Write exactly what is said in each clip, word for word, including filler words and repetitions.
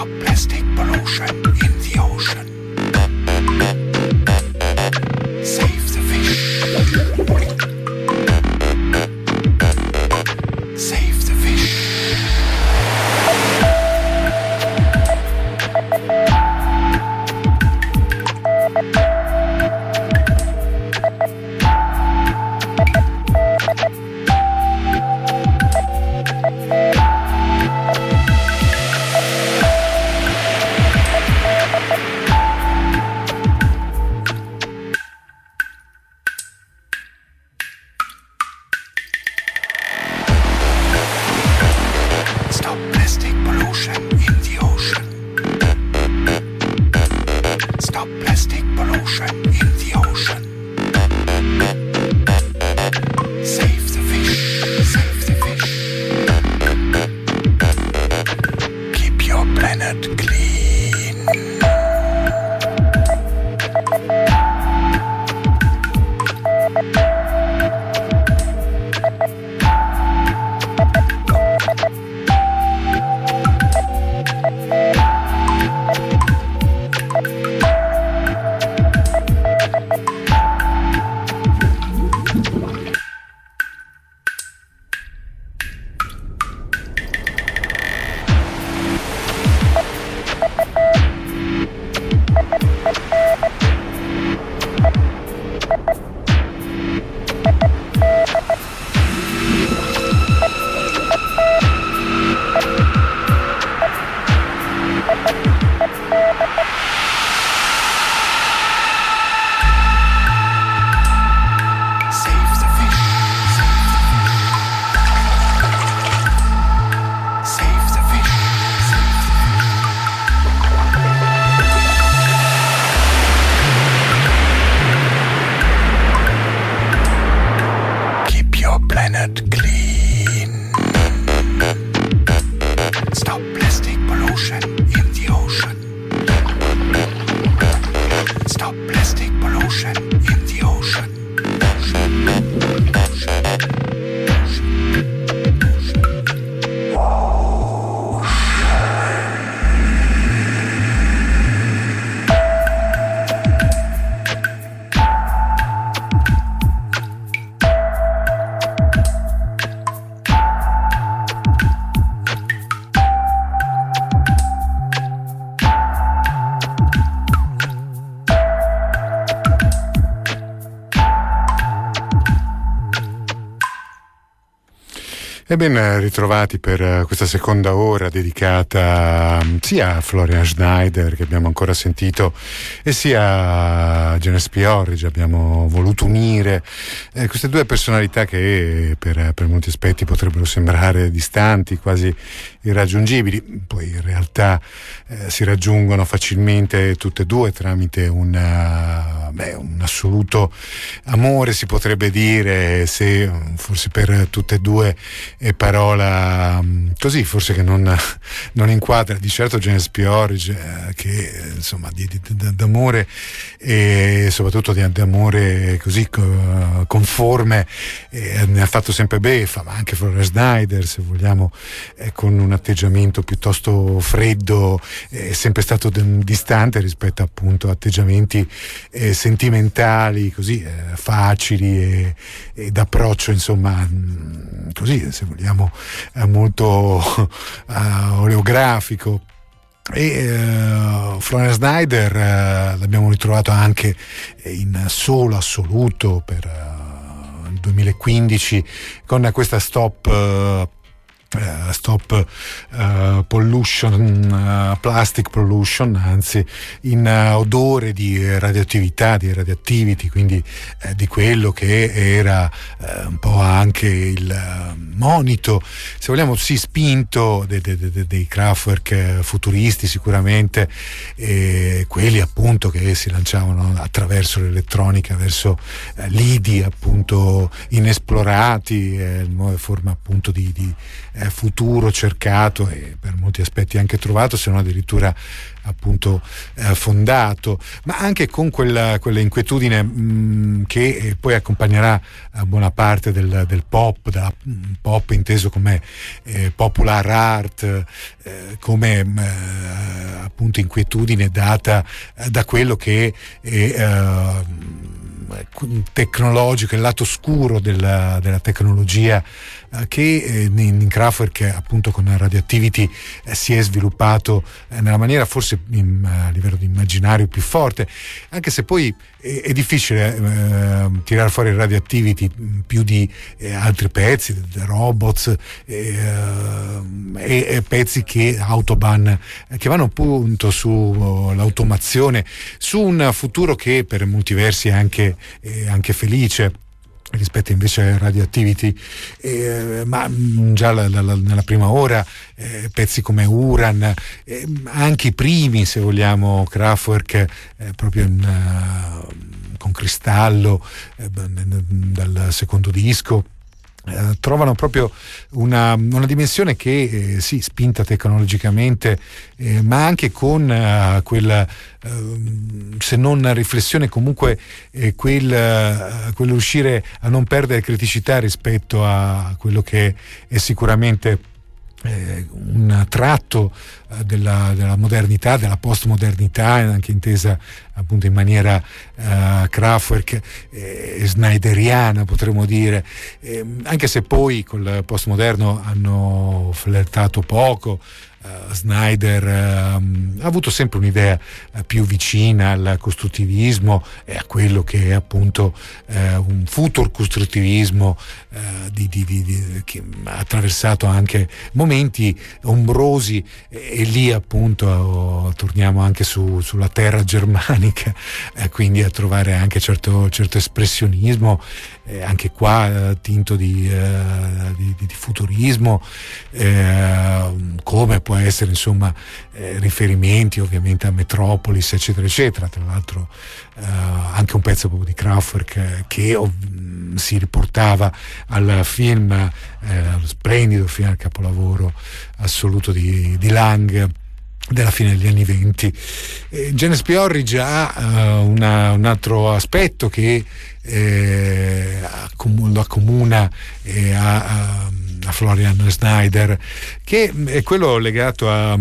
Stop plastic pollution in the ocean. Save the fish. Save the fish. Stop plastic pollution in the ocean. Stop plastic pollution in the ocean. Save the fish. Save the fish. Keep your planet clean. Planet clean. Stop plastic pollution in the ocean. Stop plastic pollution in the ocean. Ocean. Ocean. E ben ritrovati per questa seconda ora dedicata sia a Florian Schneider, che abbiamo ancora sentito, e sia a Janis P-Orridge. Abbiamo voluto unire eh, queste due personalità che per, per molti aspetti potrebbero sembrare distanti, quasi irraggiungibili, poi in realtà eh, si raggiungono facilmente tutte e due tramite una, beh, un assoluto amore, si potrebbe dire, se forse per tutte e due è parola così, forse che non, non inquadra di certo Janis P-Orridge, eh, che insomma di, di, di, d'amore e soprattutto di, di amore così co, conforme eh, ne ha fatto sempre beffa, ma anche Florian Schneider, se vogliamo, eh, con un atteggiamento piuttosto freddo, è eh, sempre stato d- distante rispetto appunto a atteggiamenti eh, sentimentali così eh, facili e, e d'approccio, insomma, mh, così se vogliamo eh, molto uh, oleografico. E uh, Florian Schneider uh, l'abbiamo ritrovato anche in solo assoluto per uh, il duemilaquindici con questa Stop uh, Uh, stop uh, pollution, uh, plastic pollution, anzi in uh, odore di radioattività, di radioactivity, quindi uh, di quello che era uh, un po' anche il uh, monito, se vogliamo, sì, spinto de, de, de, dei Kraftwerk futuristi sicuramente, e quelli appunto che si lanciavano attraverso l'elettronica verso uh, lidi appunto inesplorati, eh, nuove forme appunto di, di eh, futuro cercato e per molti aspetti anche trovato, se non addirittura appunto eh, fondato, ma anche con quella, quella inquietudine mh, che eh, poi accompagnerà a buona parte del, del pop, da mh, pop inteso come eh, popular art, eh, come appunto inquietudine data eh, da quello che è eh, tecnologico, il lato scuro della, della tecnologia eh, che eh, in, in Kraftwerk appunto con Radioactivity eh, si è sviluppato eh, nella maniera forse in, a livello di immaginario più forte, anche se poi è, è difficile eh, tirare fuori Radioactivity più di eh, altri pezzi, The Robots eh, e, e pezzi che Autobahn eh, che vanno appunto sull'automazione, su un futuro che per molti versi è anche, è anche felice rispetto invece a Radioactivity, eh, ma già la, la, la, nella prima ora eh, pezzi come Uran, eh, anche i primi se vogliamo Kraftwerk eh, proprio in, uh, con Cristallo eh, dal secondo disco Eh, trovano proprio una, una dimensione che eh, sì, spinta tecnologicamente eh, ma anche con eh, quella eh, se non riflessione comunque eh, quel, eh, quell'uscire a non perdere criticità rispetto a quello che è sicuramente eh, un tratto eh, della, della modernità, della postmodernità, anche intesa appunto in maniera uh, Kraftwerk e eh, snyderiana potremmo dire, eh, anche se poi col postmoderno hanno flirtato poco. Uh, Snyder uh, ha avuto sempre un'idea uh, più vicina al costruttivismo e a quello che è appunto uh, un future costruttivismo uh, di, di, di, di, che ha attraversato anche momenti ombrosi e, e lì appunto uh, torniamo anche su, sulla terra germanica, uh, quindi a trovare anche certo, certo espressionismo eh, anche qua uh, tinto di, uh, di, di, di futurismo, eh, come può essere insomma eh, riferimenti ovviamente a Metropolis eccetera eccetera, tra l'altro eh, anche un pezzo proprio di Kraftwerk eh, che oh, si riportava al film, eh, allo splendido film, al capolavoro assoluto di, di Lang della fine degli anni venti. eh, Janis Bjork ha uh, una, un altro aspetto che eh, lo accomuna eh, a, a a Florian Schneider, che è quello legato a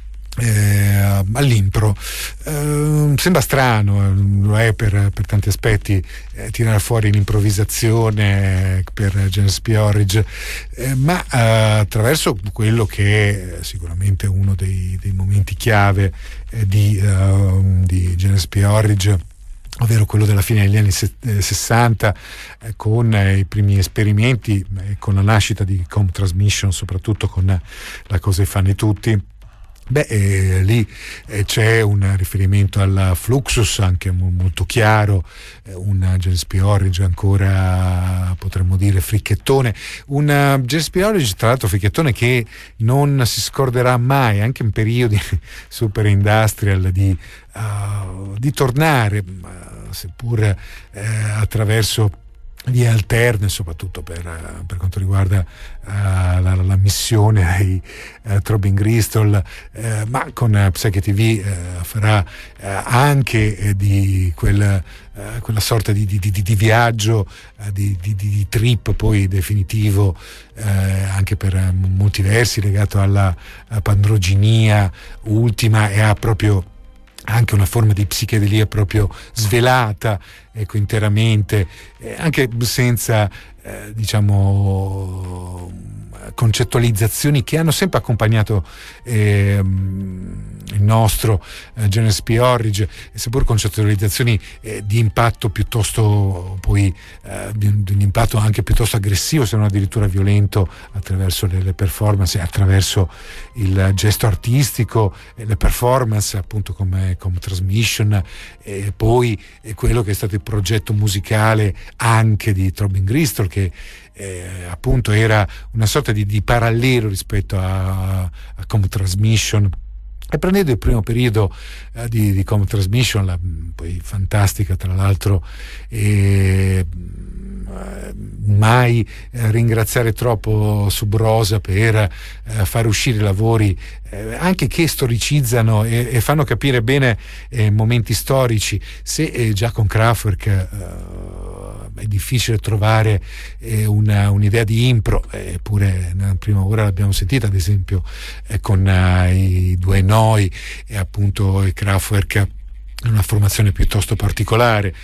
Eh, all'impro. Eh, sembra strano, lo è per, per tanti aspetti, eh, tirare fuori l'improvvisazione per Janis Bjork, eh, ma eh, attraverso quello che è sicuramente uno dei, dei momenti chiave eh, di, uh, di Janis Bjork, ovvero quello della fine degli anni sessanta, eh, con eh, i primi esperimenti, eh, con la nascita di Com Transmission, soprattutto con eh, La cosa che fanno tutti. Beh, eh, lì eh, c'è un riferimento al Fluxus anche mo- molto chiaro, eh, un Janis Bjork ancora potremmo dire fricchettone, un uh, Janis Bjork tra l'altro fricchettone che non si scorderà mai, anche in periodi super industrial, di, uh, di tornare, uh, seppur eh, attraverso vie alterne, soprattutto per, per quanto riguarda uh, la, la missione ai uh, Throbbing Gristle, uh, ma con uh, Psyche T V uh, farà uh, anche uh, di quel, uh, quella sorta di, di, di, di viaggio, uh, di, di, di trip poi definitivo, uh, anche per uh, molti versi legato alla uh, pandroginia ultima e a proprio anche una forma di psichedelia proprio svelata, ecco, interamente, eh, anche senza eh, diciamo concettualizzazioni che hanno sempre accompagnato eh, il nostro eh, Janis Bjork, seppur concettualizzazioni eh, di impatto piuttosto poi eh, di, di un impatto anche piuttosto aggressivo, se non addirittura violento, attraverso le, le performance, attraverso il gesto artistico e le performance appunto come, come Transmission, e poi eh, quello che è stato il progetto musicale anche di Throbbing Gristle, che Eh, appunto era una sorta di, di parallelo rispetto a, a Com Transmission, e prendendo il primo periodo eh, di, di Com Transmission, la, poi fantastica tra l'altro, e mai eh, ringraziare troppo Sub Rosa per eh, far uscire lavori eh, anche che storicizzano e, e fanno capire bene eh, momenti storici. Se eh, già con Kraftwerk eh, è difficile trovare eh, una, un'idea di impro, eppure nella prima ora l'abbiamo sentita, ad esempio eh, con eh, i due Noi e appunto i Kraftwerk, una formazione piuttosto particolare.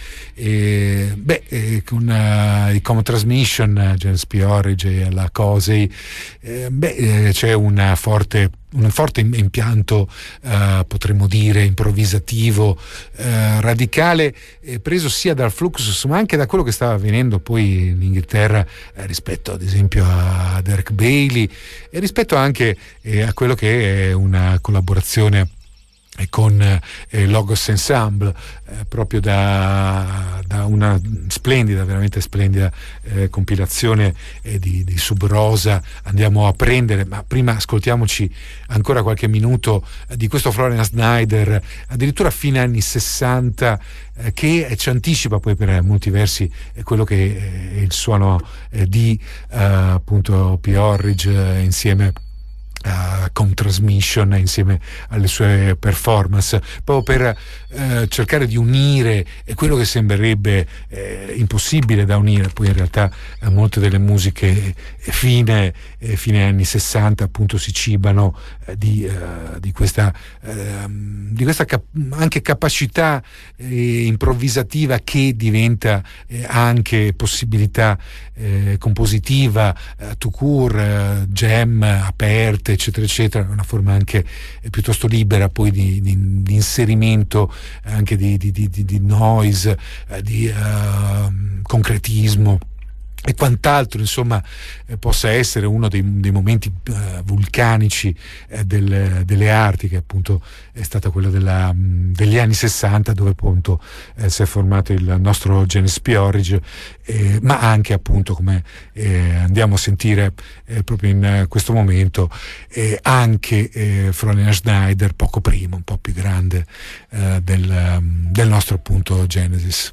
E, beh, eh, con uh, i Common Transmission, uh, James P. Orridge e la Cosey, eh, beh, eh, c'è una forte un forte impianto, uh, potremmo dire improvvisativo, uh, radicale, eh, preso sia dal Fluxus ma anche da quello che stava avvenendo poi in Inghilterra eh, rispetto ad esempio a Derek Bailey, e rispetto anche eh, a quello che è una collaborazione con eh, Logos Ensemble, eh, proprio da, da una splendida, veramente splendida eh, compilazione eh, di, di Sub Rosa. Andiamo a prendere, ma prima ascoltiamoci ancora qualche minuto eh, di questo Florian Schneider, addirittura fine anni sessanta, eh, che ci anticipa poi per molti versi eh, quello che è il suono eh, di eh, appunto P. Orridge eh, insieme Uh, con Transmission, insieme alle sue performance, proprio per uh, cercare di unire quello che sembrerebbe eh, impossibile da unire. Poi in realtà eh, molte delle musiche fine, eh, fine anni sessanta appunto si cibano eh, di, uh, di questa, uh, di questa cap- anche capacità eh, improvvisativa che diventa eh, anche possibilità eh, compositiva, eh, tout court, eh, jam aperte, eccetera eccetera, una forma anche eh, piuttosto libera poi di, di, di inserimento anche di, di, di, di noise, eh, di uh, concretismo e quant'altro, insomma, eh, possa essere uno dei, dei momenti eh, vulcanici eh, del, delle arti, che appunto è stata quella della, mh, degli anni sessanta, dove appunto eh, si è formato il nostro James P. Orridge, eh, ma anche appunto, come eh, andiamo a sentire eh, proprio in eh, questo momento, eh, anche eh, Florian Schneider poco prima, un po' più grande eh, del, um, del nostro appunto Genesis.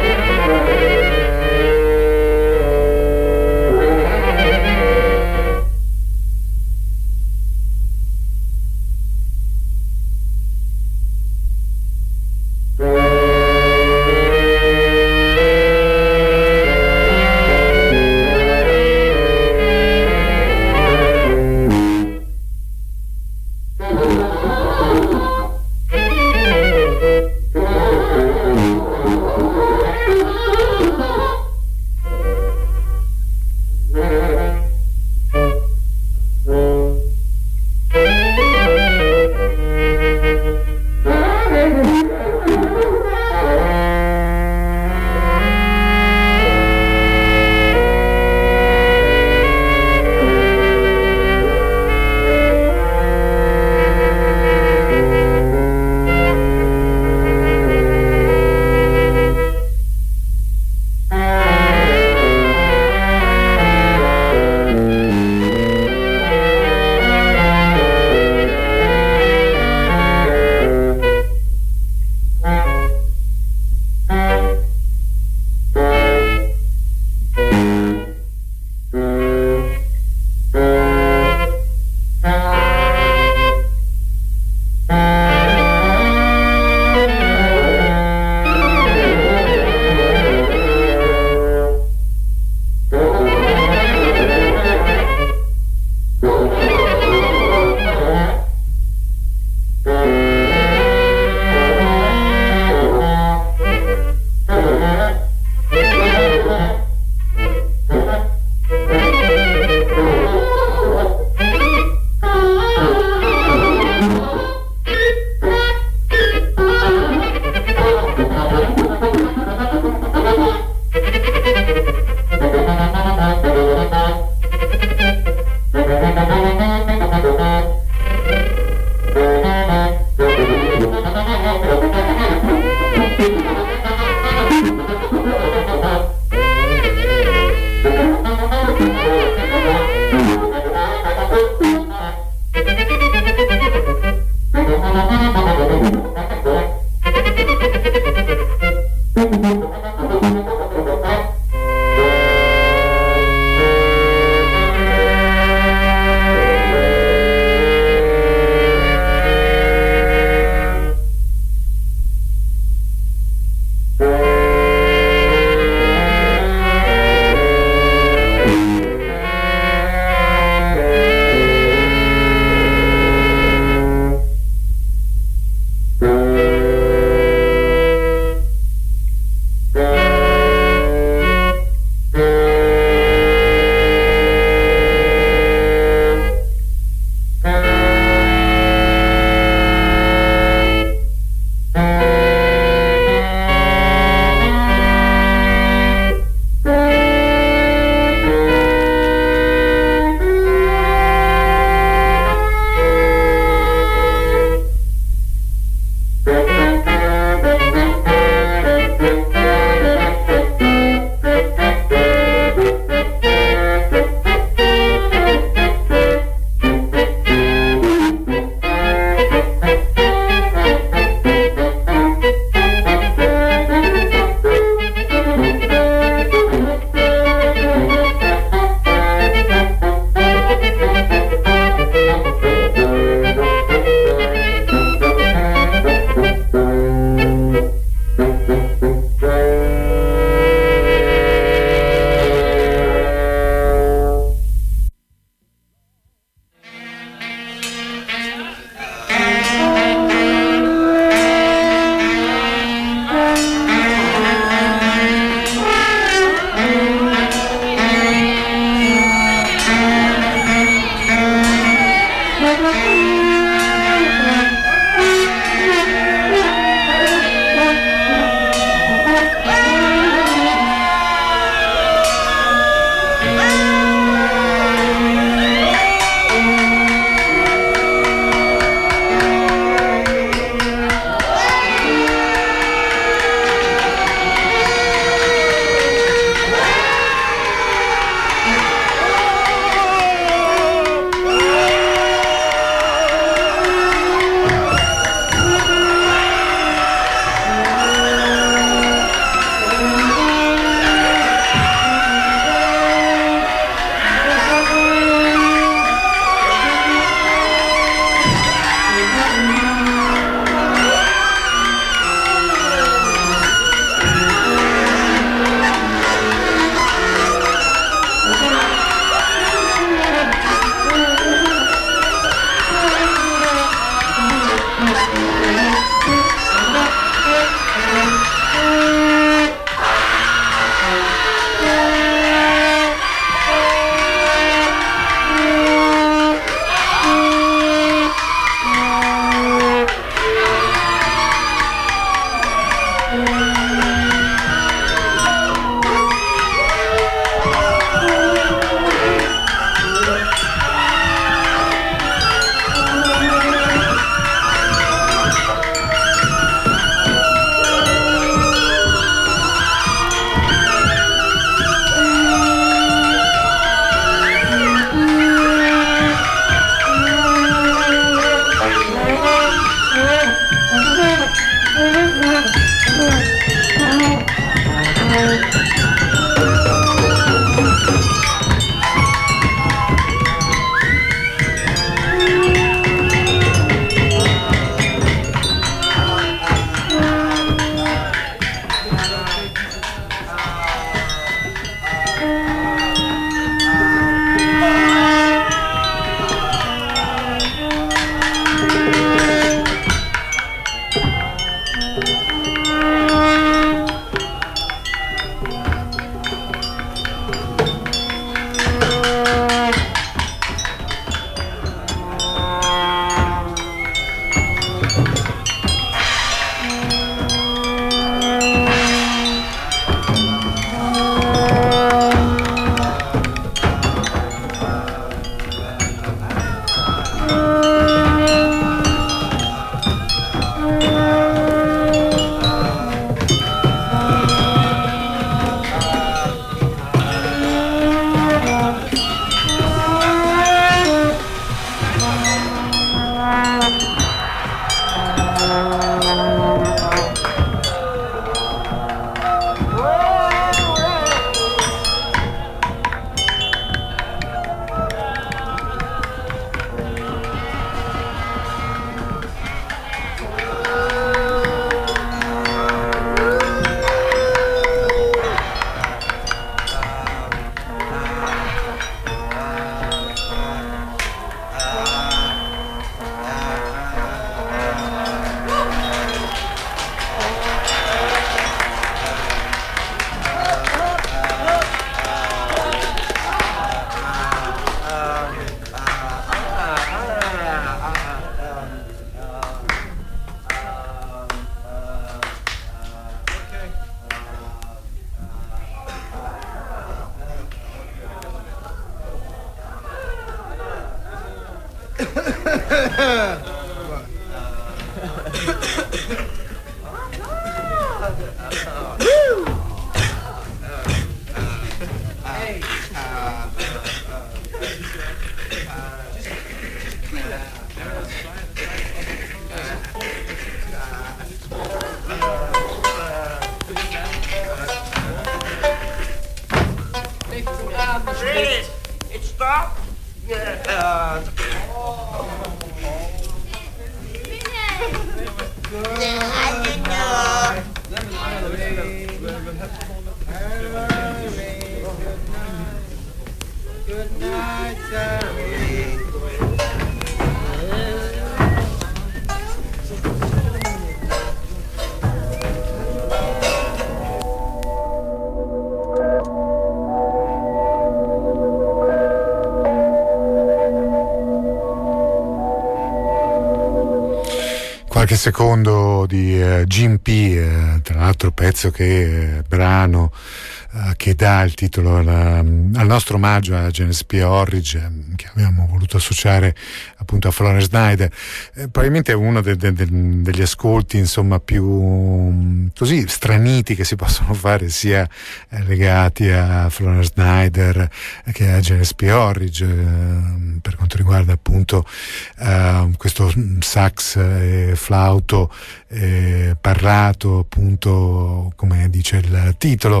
Qualche secondo di uh, Jim P, uh, tra l'altro pezzo che uh, brano uh, che dà il titolo alla, al nostro omaggio a Janis P. Orridge, um, che abbiamo voluto associare appunto a Florence Nightingale. Eh, probabilmente è uno de, de, de, degli ascolti insomma più um, così straniti che si possono fare, sia eh, legati a Florence Nightingale eh, che a Janis P. Orridge, eh, per quanto riguarda appunto uh, questo sax e flauto eh, parlato, appunto come dice il titolo,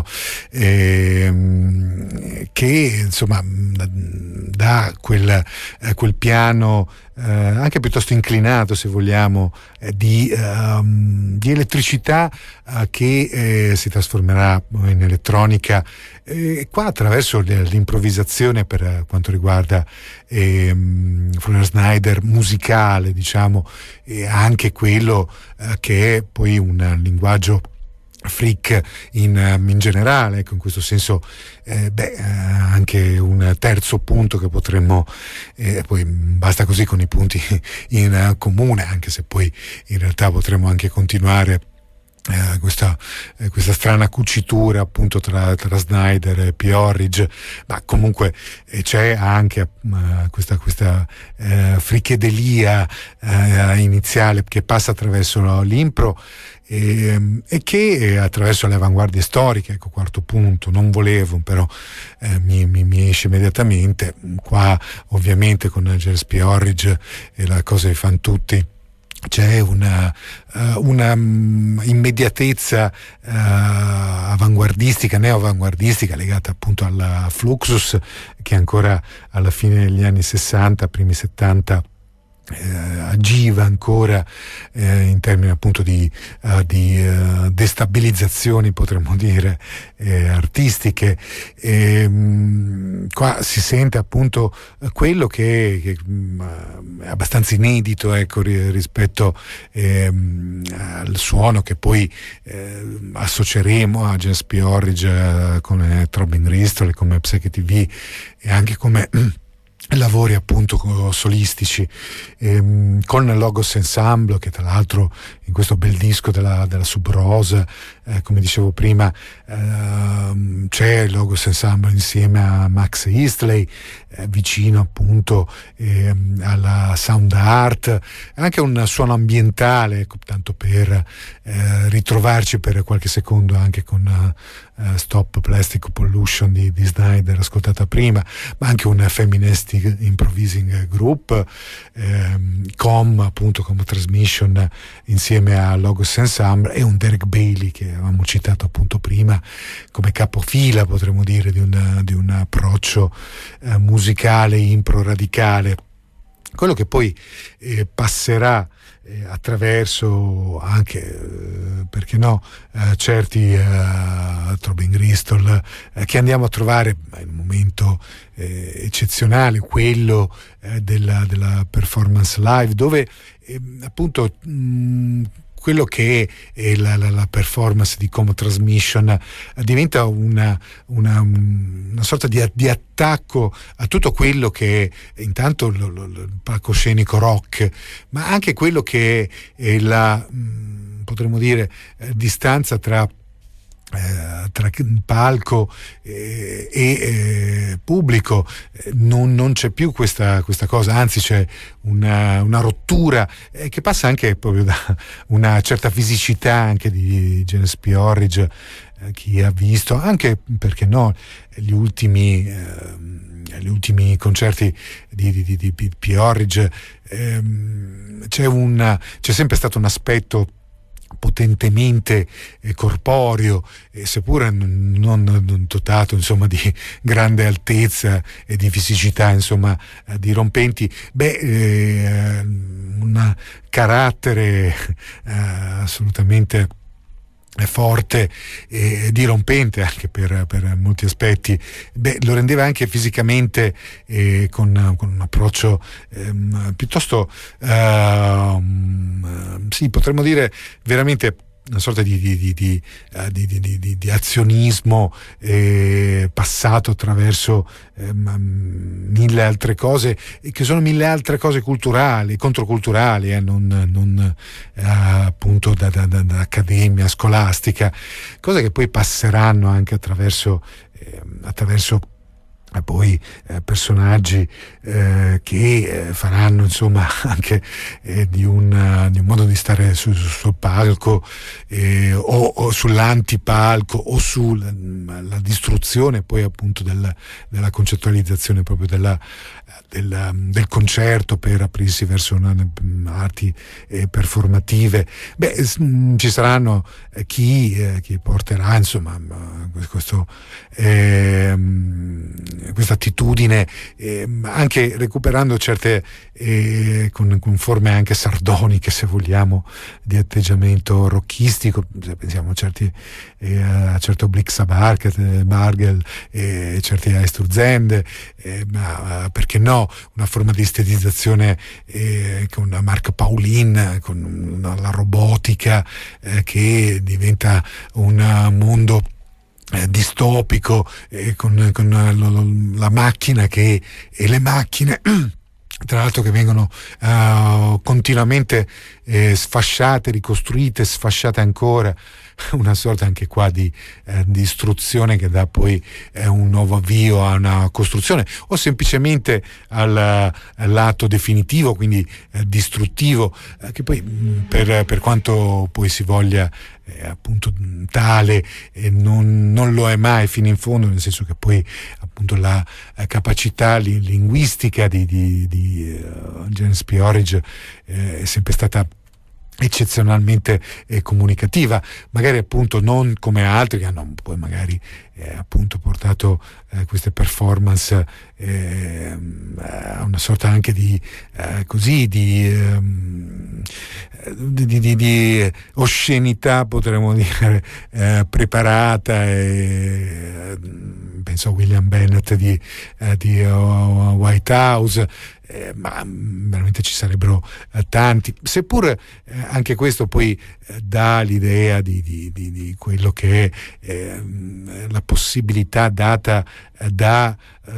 eh, che insomma dà quel, eh, quel piano eh, anche piuttosto inclinato, se vogliamo, eh, di, um, di elettricità eh, che eh, si trasformerà in elettronica, eh, qua attraverso l'improvvisazione per quanto riguarda eh, Florence Nightingale musicale, diciamo, e anche quello eh, che è poi un linguaggio freak in, in generale, ecco, in questo senso eh, beh, eh, anche un terzo punto che potremmo eh, poi basta così con i punti in comune, anche se poi in realtà potremmo anche continuare Eh, questa, eh, questa strana cucitura appunto tra, tra Snyder e P. Orridge, ma comunque eh, c'è anche uh, questa, questa eh, frichedelia eh, iniziale che passa attraverso l'impro e, e che attraverso le avanguardie storiche. Ecco, quarto punto, non volevo, però eh, mi, mi, mi esce immediatamente qua, ovviamente con Janis P. Orridge e la cosa che fanno tutti. C'è una, uh, una um, immediatezza uh, avanguardistica, neo-avanguardistica, legata appunto alla Fluxus, che ancora alla fine degli anni sessanta, primi settanta, eh, agiva ancora eh, in termini appunto di, uh, di uh, destabilizzazioni, potremmo dire, eh, artistiche. E, mh, qua si sente appunto quello che, che mh, è abbastanza inedito, ecco, rispetto ehm, al suono che poi eh, associeremo a Janis P. Orridge eh, come Throbbing Gristle, come Psyche T V e anche come lavori appunto solistici, ehm, con Logos Ensemble, che tra l'altro in questo bel disco della, della Sub Rosa, eh, come dicevo prima, ehm, c'è Logos Ensemble insieme a Max Eastley, eh, vicino appunto ehm, alla sound art, anche un suono ambientale, ecco, tanto per eh, ritrovarci per qualche secondo anche con uh, Stop Plastic Pollution di, di Snyder, ascoltata prima, ma anche un Feminist Improvising Group, ehm, Com appunto come Transmission insieme a Logos Ensemble, e un Derek Bailey che avevamo citato appunto prima come capofila, potremmo dire, di un, di un approccio eh, musicale impro radicale, quello che poi eh, passerà eh, attraverso anche eh, perché no eh, certi eh, Throbbing Gristle eh, che andiamo a trovare in un momento eh, eccezionale, quello eh, della, della performance live, dove eh, appunto mh, quello che è la, la, la performance di Como Transmission eh, diventa una, una, una sorta di, di attacco a tutto quello che è intanto lo, lo, il palcoscenico rock, ma anche quello che è la, mh, potremmo dire, eh, distanza tra Eh, tra palco eh, e eh, pubblico eh, non, non c'è più questa, questa cosa, anzi c'è una, una rottura eh, che passa anche proprio da una certa fisicità anche di James P. Orridge, eh, chi ha visto anche, perché no, gli ultimi eh, gli ultimi concerti di, di, di, di P. Orridge, ehm, c'è, un, c'è sempre stato un aspetto potentemente eh, corporeo, eh, seppure non, non, non dotato insomma di grande altezza e di fisicità insomma eh, dirompenti, beh eh, un carattere eh, assolutamente forte e dirompente anche per, per molti aspetti, beh, lo rendeva anche fisicamente eh, con, con un approccio ehm, piuttosto ehm, sì, potremmo dire veramente una sorta di, di, di, di, di, di, di, di azionismo eh, passato attraverso eh, mille altre cose, che sono mille altre cose culturali, controculturali, eh, non, non eh, appunto da, da, da, da accademia scolastica, cose che poi passeranno anche attraverso eh, attraverso e poi eh, personaggi eh, che eh, faranno insomma anche eh, di, un, di un modo di stare su, su, sul palco eh, o, o sull'antipalco o sulla la distruzione poi appunto del, della concettualizzazione proprio della, del, del concerto per aprirsi verso una, arti eh, performative. Beh, ci saranno eh, chi, eh, chi porterà insomma questo eh, questa attitudine eh, anche recuperando certe eh, con, con forme anche sardoniche, se vogliamo, di atteggiamento rocchistico. Pensiamo a certi eh, a certo Blix Bargel, Bargel e certi Eisturzende, eh, ma perché no, una forma di estetizzazione eh, con Marc Paulin, con una, la robotica eh, che diventa un mondo Eh, distopico eh, con, con la, la macchina che e le macchine tra l'altro che vengono uh, continuamente eh, sfasciate, ricostruite, sfasciate ancora, una sorta anche qua di, eh, di istruzione che dà poi eh, un nuovo avvio a una costruzione o semplicemente al, al lato definitivo, quindi eh, distruttivo, eh, che poi mh, per, per quanto poi si voglia eh, appunto tale eh, non, non lo è mai fino in fondo, nel senso che poi appunto la eh, capacità li, linguistica di, di, di uh, James P. Orridge eh, è sempre stata eccezionalmente eh, comunicativa, magari appunto non come altri che hanno poi magari eh, appunto portato eh, queste performance eh, a una sorta anche di eh, così di, eh, di, di, di, di oscenità, potremmo dire, eh, preparata, e, penso a William Bennett di, eh, di uh, White House. Eh, ma veramente ci sarebbero eh, tanti, seppur eh, anche questo poi eh, dà l'idea di, di, di, di quello che è eh, la possibilità data eh, da, eh,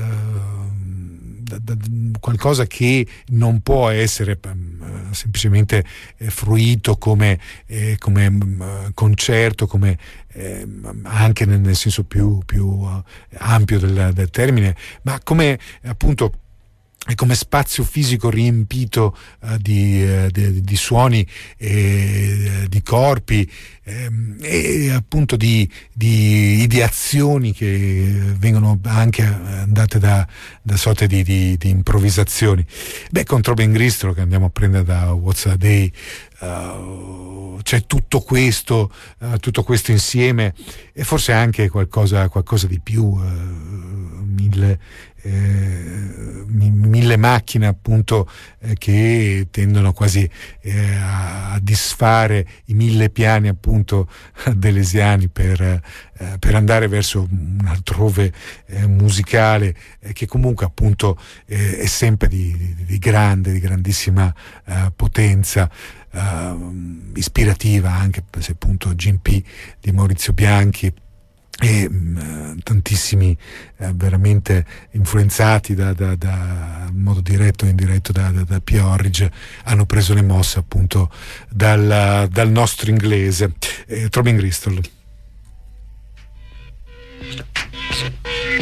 da, da qualcosa che non può essere eh, semplicemente eh, fruito come, eh, come eh, concerto, come eh, anche nel, nel senso più, più uh, ampio del, del termine, ma come appunto e come spazio fisico riempito uh, di, uh, di, di suoni e uh, di corpi ehm, e appunto di, di ideazioni che vengono anche andate da, da sorte di, di, di improvvisazioni. Beh, con Throbbing Gristle, che andiamo a prendere da What's a Day, uh, c'è tutto questo, uh, tutto questo insieme e forse anche qualcosa, qualcosa di più, uh, mille Eh, mille macchine appunto eh, che tendono quasi eh, a, a disfare i mille piani appunto delesiani per, eh, per andare verso un altrove eh, musicale eh, che comunque appunto eh, è sempre di, di, di grande, di grandissima eh, potenza, eh, ispirativa, anche se appunto Jim P di Maurizio Bianchi e mh, tantissimi eh, veramente influenzati da, da, da in modo diretto o indiretto da, da, da P. Orridge hanno preso le mosse appunto dal, dal nostro inglese. eh, Throbbing Gristle.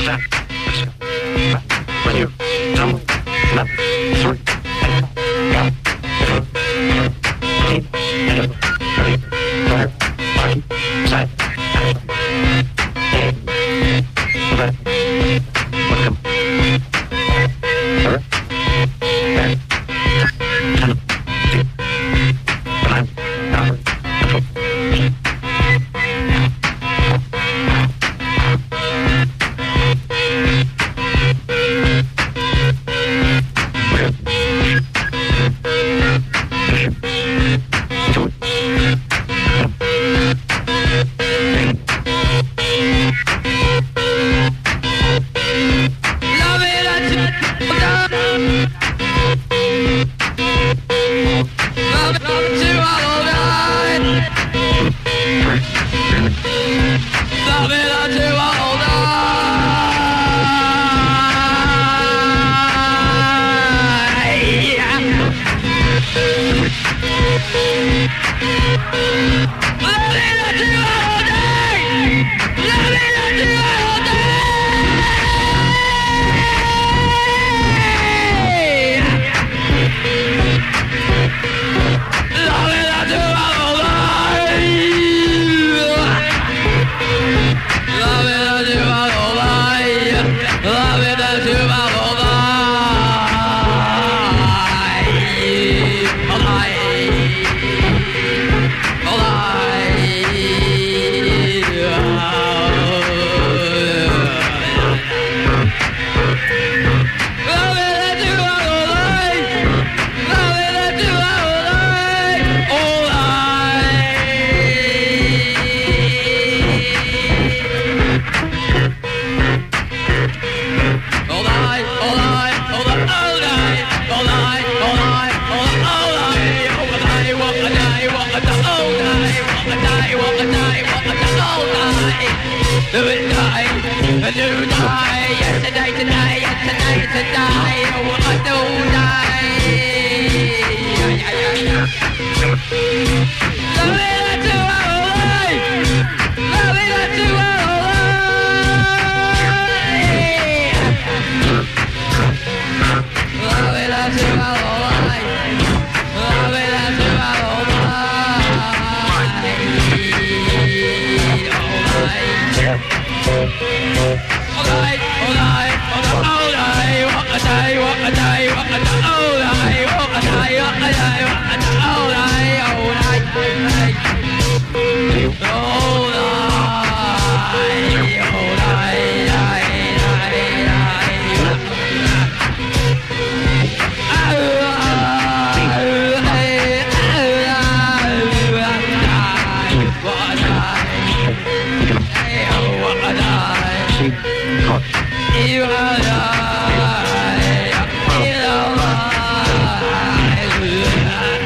You are alive.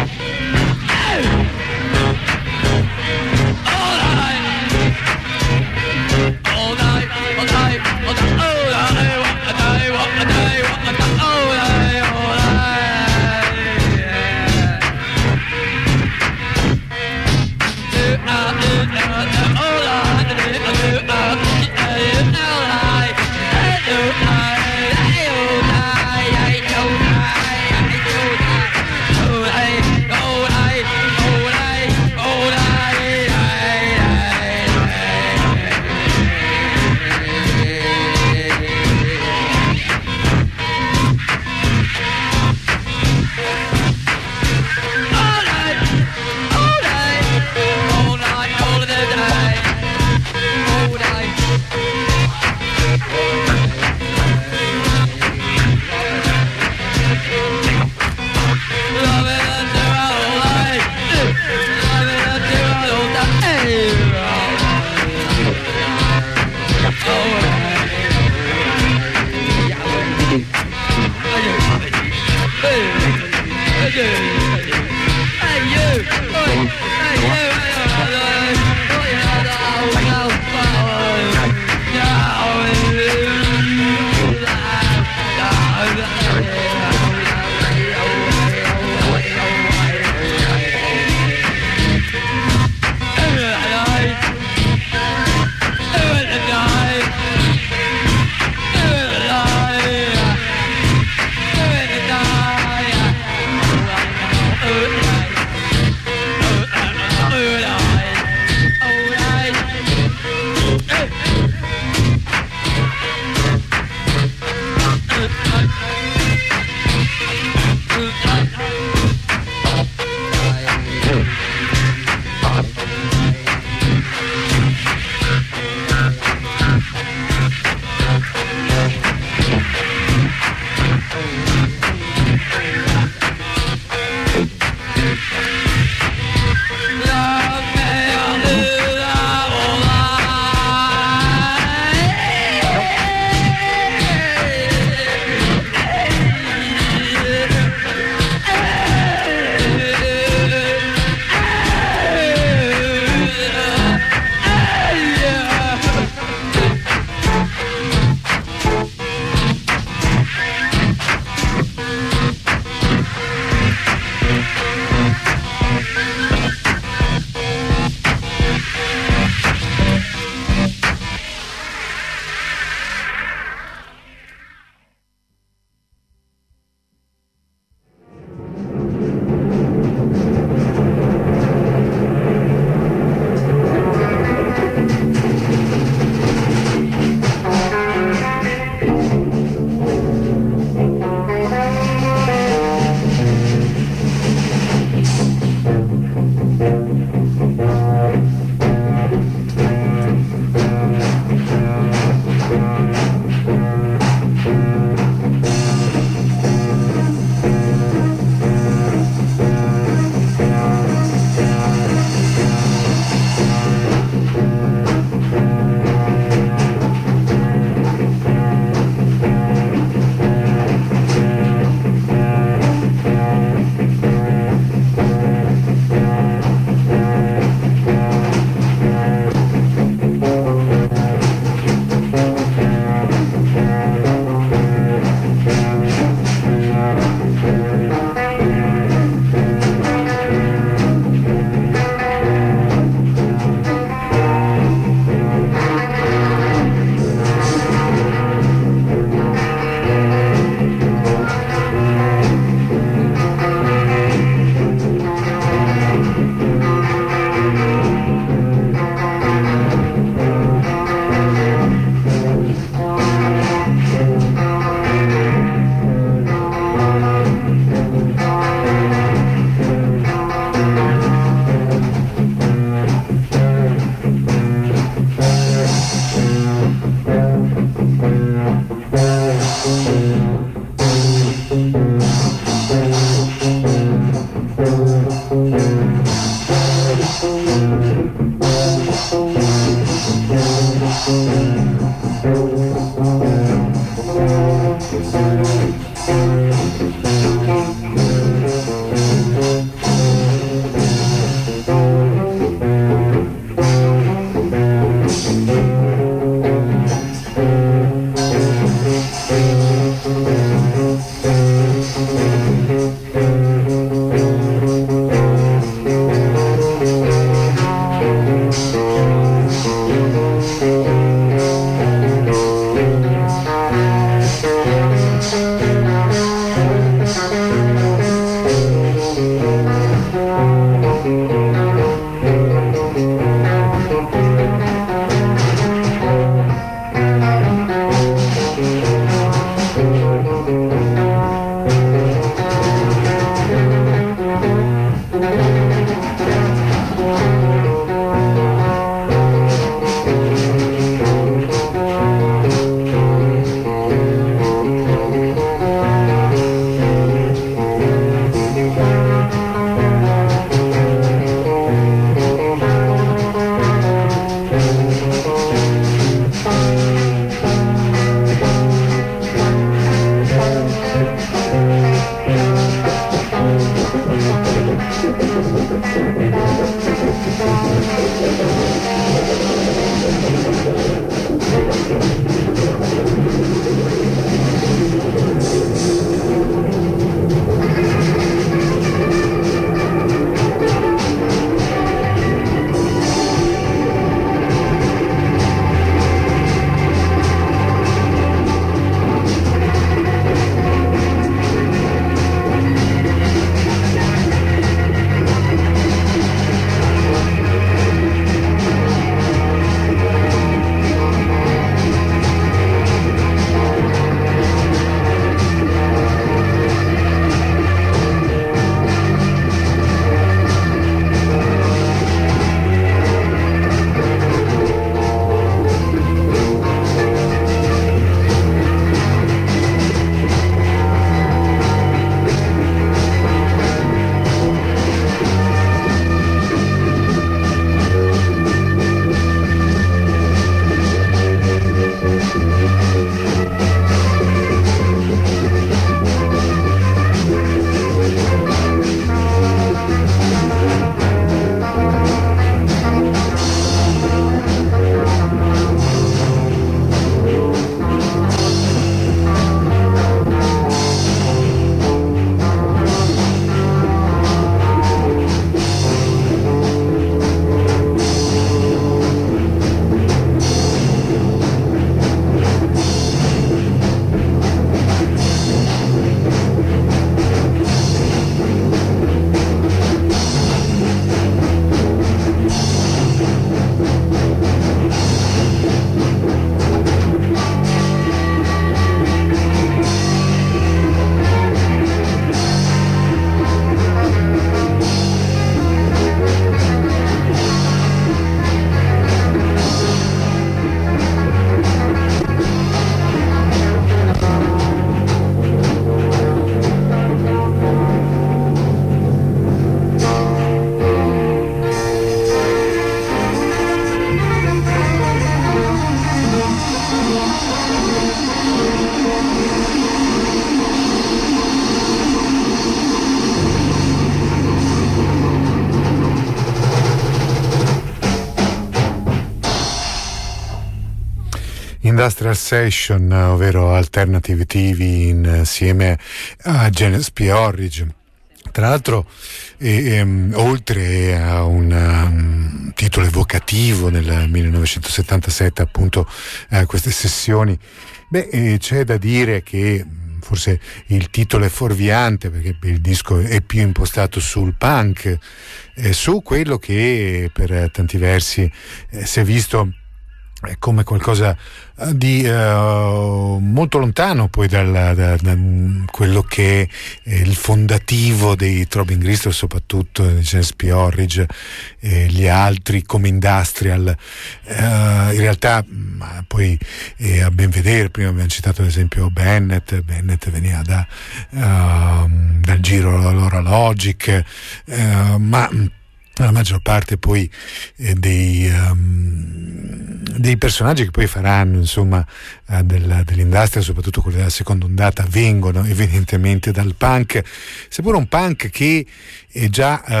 Industrial Session, ovvero Alternative T V insieme a Genesis P. Orridge. Tra l'altro, eh, ehm, oltre a un um, titolo evocativo nel millenovecentosettantasette, appunto, eh, queste sessioni, beh, eh, c'è da dire che forse il titolo è fuorviante, perché il disco è più impostato sul punk, eh, su quello che per tanti versi eh, si è visto come qualcosa di uh, molto lontano poi dal, da, da quello che è il fondativo dei Throbbing Gristle, soprattutto di Genesis P. Orridge e gli altri come Industrial. Uh, in realtà ma poi eh, a ben vedere, prima abbiamo citato ad esempio Bennett Bennett veniva da, uh, dal giro allora Logic, uh, ma la maggior parte poi eh, dei, um, dei personaggi che poi faranno insomma uh, del, dell'industria, soprattutto quelli della seconda ondata, vengono evidentemente dal punk, seppure un punk che è già uh,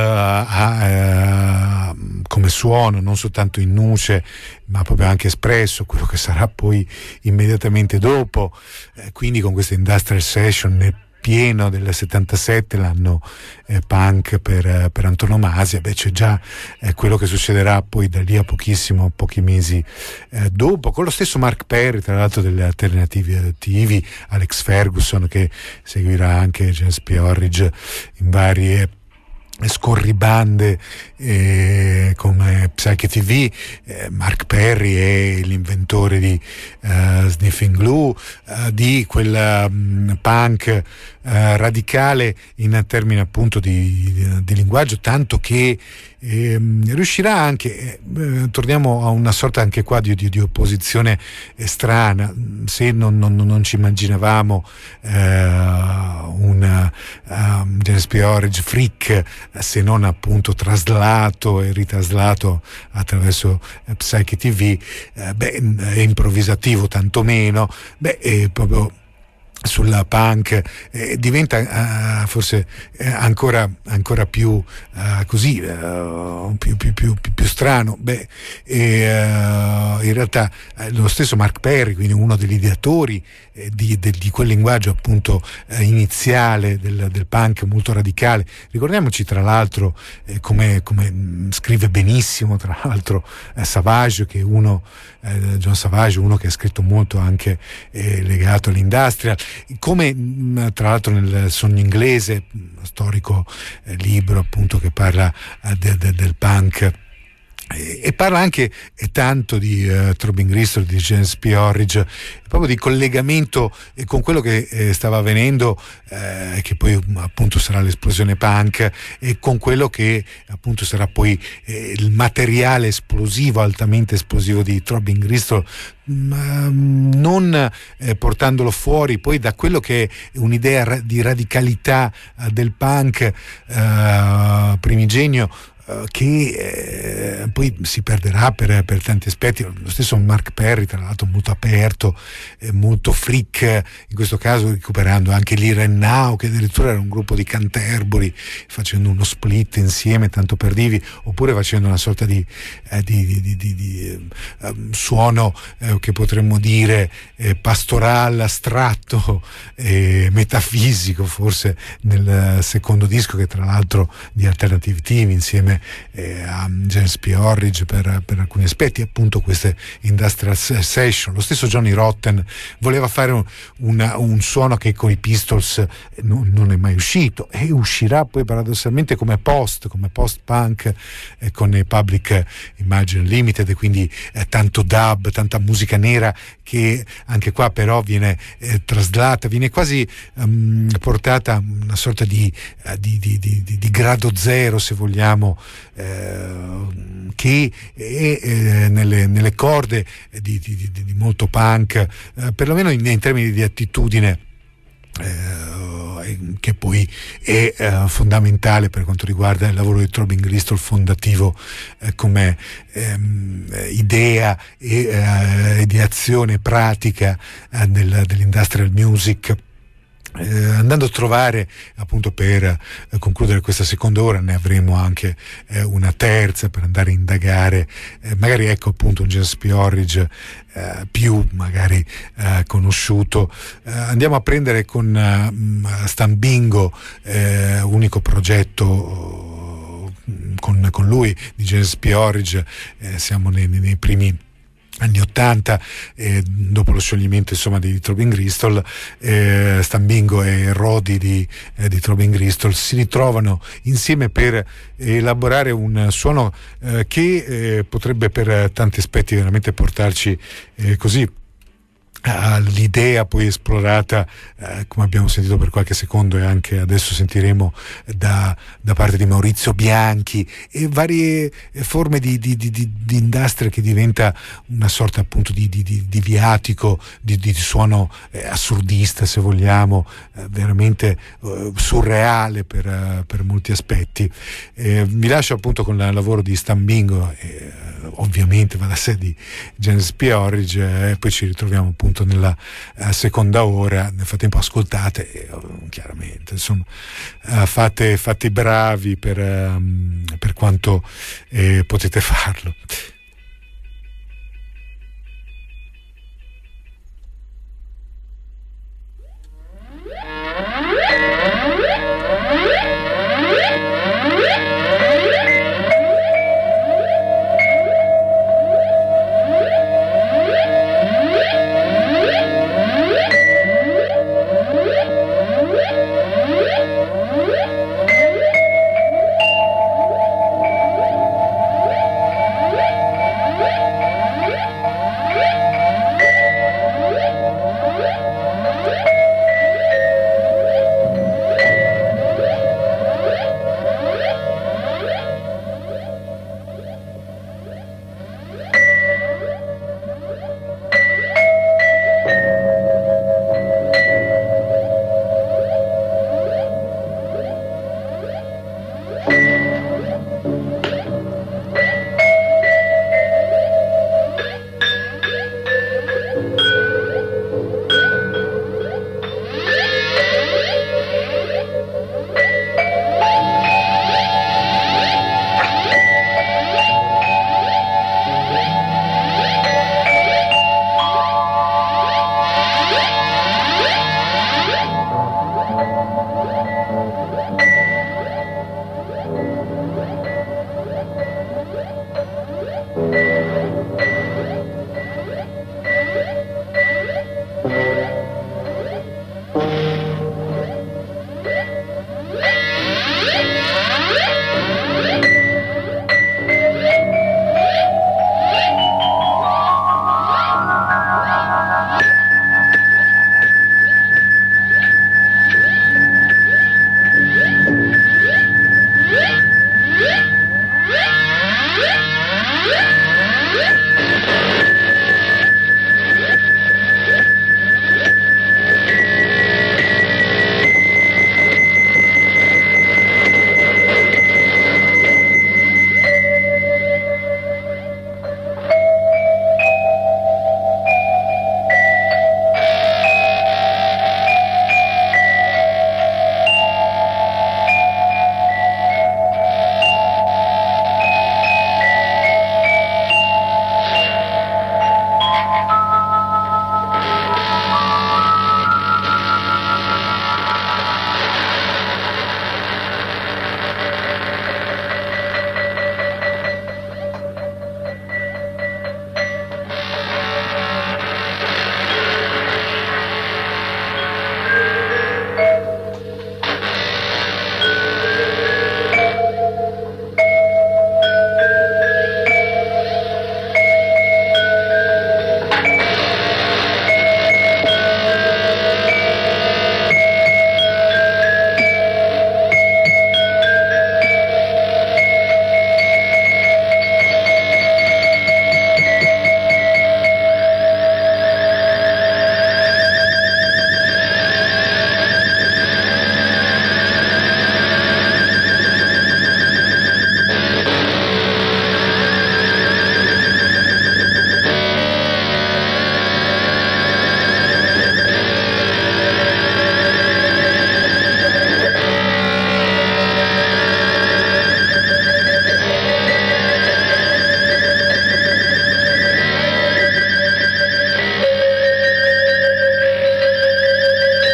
ha uh, come suono non soltanto in nuce ma proprio anche espresso quello che sarà poi immediatamente dopo, eh, quindi con questa Industrial Session nel pieno del settantasette, l'anno eh, punk per, per antonomasia. Beh, c'è già eh, quello che succederà poi da lì a pochissimo, pochi mesi eh, dopo, con lo stesso Mark Perry, tra l'altro, delle Alternative T V, Alex Ferguson che seguirà anche Genesis P. Orridge in varie scorribande eh, come Psyche T V. eh, Mark Perry è l'inventore di uh, Sniffing Glue, uh, di quel um, punk uh, radicale in termini appunto di, di, di linguaggio, tanto che eh, riuscirà anche, eh, torniamo a una sorta anche qua di, di, di opposizione strana, se non, non, non ci immaginavamo eh, un um, Genesis P. Orridge freak, se non appunto traslato e ritraslato attraverso eh, Psyche T V, eh, beh, è improvvisativo tantomeno, beh, è proprio sulla punk eh, diventa uh, forse eh, ancora ancora più uh, così uh, più, più, più, più, più strano. Beh, e, uh, in realtà eh, lo stesso Mark Perry, quindi uno degli ideatori eh, di, de, di quel linguaggio appunto eh, iniziale del, del punk molto radicale. Ricordiamoci tra l'altro eh, come, come mh, scrive benissimo tra l'altro eh, Savage, che è uno eh, John Savage, uno che ha scritto molto anche eh, legato all'industrial, come mh, tra l'altro nel Sogno Inglese, storico eh, libro appunto che parla eh, de, de, del punk, e, e parla anche e tanto di uh, Throbbing Gristle, di Genesis P. Orridge, proprio di collegamento eh, con quello che eh, stava avvenendo, eh, che poi appunto sarà l'esplosione punk, e con quello che appunto sarà poi eh, il materiale esplosivo, altamente esplosivo di Throbbing Gristle, ma non eh, portandolo fuori poi da quello che è un'idea ra- di radicalità eh, del punk eh, primigenio, che eh, poi si perderà per, per tanti aspetti. Lo stesso Mark Perry, tra l'altro, molto aperto, eh, molto freak, in questo caso recuperando anche l'Here and Now, che addirittura era un gruppo di Canterbury, facendo uno split insieme, tanto per dirvi, oppure facendo una sorta di, eh, di, di, di, di, di eh, suono eh, che potremmo dire eh, pastorale, astratto, eh, metafisico, forse nel secondo disco, che tra l'altro di Alternative T V insieme Eh, a Genesis P. Orridge per, per alcuni aspetti, appunto queste Industrial Session. Lo stesso Johnny Rotten voleva fare un, una, un suono che con i Pistols non, non è mai uscito, e uscirà poi paradossalmente come post come post punk eh, con i Public Imagine Limited, e quindi eh, tanto dub, tanta musica nera, che anche qua però viene eh, traslata, viene quasi um, portata una sorta di, uh, di, di, di, di, di grado zero, se vogliamo, Eh, che è eh, nelle, nelle corde di, di, di, di molto punk, eh, perlomeno in, in termini di attitudine, eh, che poi è eh, fondamentale per quanto riguarda il lavoro di Throbbing Gristle, fondativo eh, come ehm, idea e eh, di azione pratica eh, del, dell'industrial music. Eh, andando a trovare, appunto, per eh, concludere questa seconda ora, ne avremo anche eh, una terza per andare a indagare, eh, magari ecco appunto un James P. Orridge eh, più magari eh, conosciuto. Eh, andiamo a prendere con uh, Stan Bingo, eh, unico progetto con, con lui di James P. Orridge, eh, siamo nei, nei primi anni ottanta, eh, dopo lo scioglimento insomma di Throbbing Gristle. eh, Stan Bingo e Roddy di, eh, di Throbbing Gristle si ritrovano insieme per elaborare un suono eh, che eh, potrebbe per tanti aspetti veramente portarci eh, così all'idea poi esplorata, eh, come abbiamo sentito per qualche secondo e anche adesso sentiremo da, da parte di Maurizio Bianchi, e varie forme di, di, di, di industria che diventa una sorta appunto di, di, di, di viatico, di, di suono eh, assurdista, se vogliamo, eh, veramente eh, surreale per, uh, per molti aspetti. Eh, vi lascio appunto con il lavoro di Stan Bingo, eh, ovviamente va da sé di James P. Orridge, e eh, poi ci ritroviamo appunto nella uh, seconda ora. Nel frattempo ascoltate, eh, chiaramente insomma uh, fate, fate i bravi per, um, per quanto eh, potete farlo.